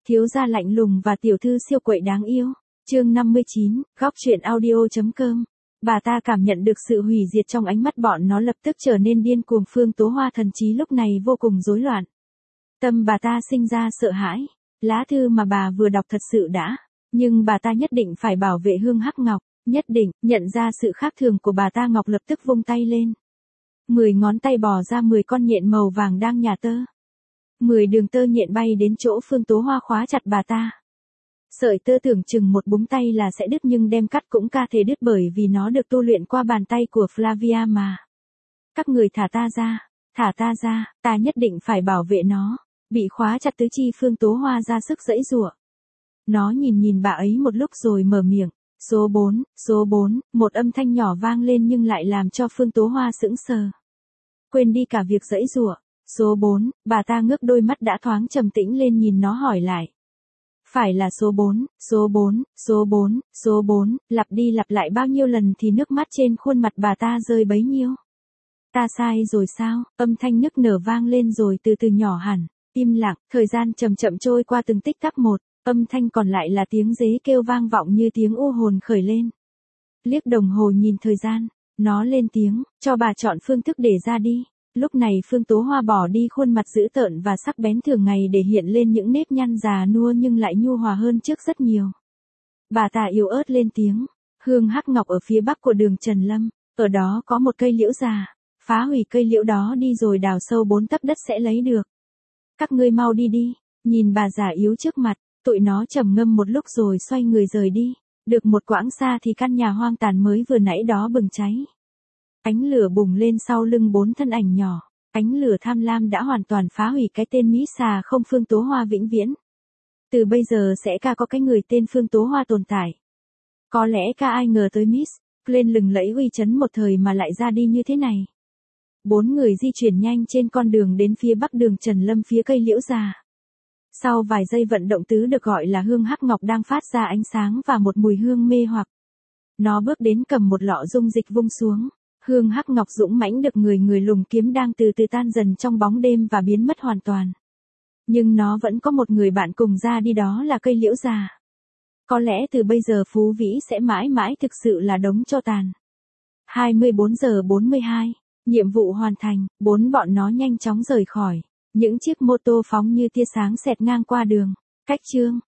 Thiếu gia lạnh lùng và tiểu thư siêu quậy đáng yêu. Chương 59, góc truyện audio.com. Bà ta cảm nhận được sự hủy diệt trong ánh mắt bọn nó, lập tức trở nên điên cuồng. Phương Tố Hoa thần trí lúc này vô cùng rối loạn. Tâm bà ta sinh ra sợ hãi. Lá thư mà bà vừa đọc thật sự đã. Nhưng bà ta nhất định phải bảo vệ Hương Hắc Ngọc. Nhất định. Nhận ra sự khác thường của bà ta, Ngọc lập tức vung tay lên. 10 ngón tay bò ra 10 con nhện màu vàng đang nhả tơ. 10 đường tơ nhện bay đến chỗ Phương Tố Hoa khóa chặt bà ta. Sợi tơ tưởng chừng một búng tay là sẽ đứt, nhưng đem cắt cũng ca thể đứt, bởi vì nó được tu luyện qua bàn tay của Flavia mà. Các người thả ta ra, ta nhất định phải bảo vệ nó. Bị khóa chặt tứ chi, Phương Tố Hoa ra sức giãy giụa. Nó nhìn bà ấy một lúc rồi mở miệng. Số 4, một âm thanh nhỏ vang lên nhưng lại làm cho Phương Tố Hoa sững sờ. Quên đi cả việc giãy giụa. Số 4, bà ta ngước đôi mắt đã thoáng trầm tĩnh lên, nhìn nó hỏi lại. Phải là số 4, lặp đi lặp lại bao nhiêu lần thì nước mắt trên khuôn mặt bà ta rơi bấy nhiêu. Ta sai rồi sao? Âm thanh nức nở vang lên rồi từ từ nhỏ hẳn. Im lặng, thời gian chậm chậm trôi qua từng tích tắc một, âm thanh còn lại là tiếng dế kêu vang vọng như tiếng u hồn khởi lên. Liếc đồng hồ nhìn thời gian, nó lên tiếng, cho bà chọn phương thức để ra đi. Lúc này Phương Tố Hoa bỏ đi khuôn mặt dữ tợn và sắc bén thường ngày để hiện lên những nếp nhăn già nua nhưng lại nhu hòa hơn trước rất nhiều. Bà ta yếu ớt lên tiếng, Hương Hắc Ngọc ở phía bắc của đường Trần Lâm, ở đó có một cây liễu già, phá hủy cây liễu đó đi rồi đào sâu 4 tấc đất sẽ lấy được. Các ngươi mau đi đi. Nhìn bà già yếu trước mặt, tụi nó trầm ngâm một lúc rồi xoay người rời đi. Được một quãng xa thì căn nhà hoang tàn mới vừa nãy đó bừng cháy. Ánh lửa bùng lên sau lưng 4 thân ảnh nhỏ. Ánh lửa tham lam đã hoàn toàn phá hủy cái tên Mỹ xà không Phương Tố Hoa vĩnh viễn. Từ bây giờ sẽ có cái người tên Phương Tố Hoa tồn tại. Có lẽ ai ngờ tới Miss lên lừng lẫy uy chấn một thời mà lại ra đi như thế này. 4 người di chuyển nhanh trên con đường đến phía bắc đường Trần Lâm, phía cây liễu già. Sau vài giây vận động, tứ được gọi là Hương Hắc Ngọc đang phát ra ánh sáng và một mùi hương mê hoặc. Nó bước đến cầm một lọ dung dịch vung xuống. Hương Hắc Ngọc dũng mãnh được người lùng kiếm đang từ từ tan dần trong bóng đêm và biến mất hoàn toàn. Nhưng nó vẫn có một người bạn cùng ra đi, đó là cây liễu già. Có lẽ từ bây giờ Phú Vĩ sẽ mãi mãi thực sự là đống tro tàn. 24 giờ 42, nhiệm vụ hoàn thành, 4 bọn nó nhanh chóng rời khỏi. Những chiếc mô tô phóng như tia sáng xẹt ngang qua đường. Cách chương.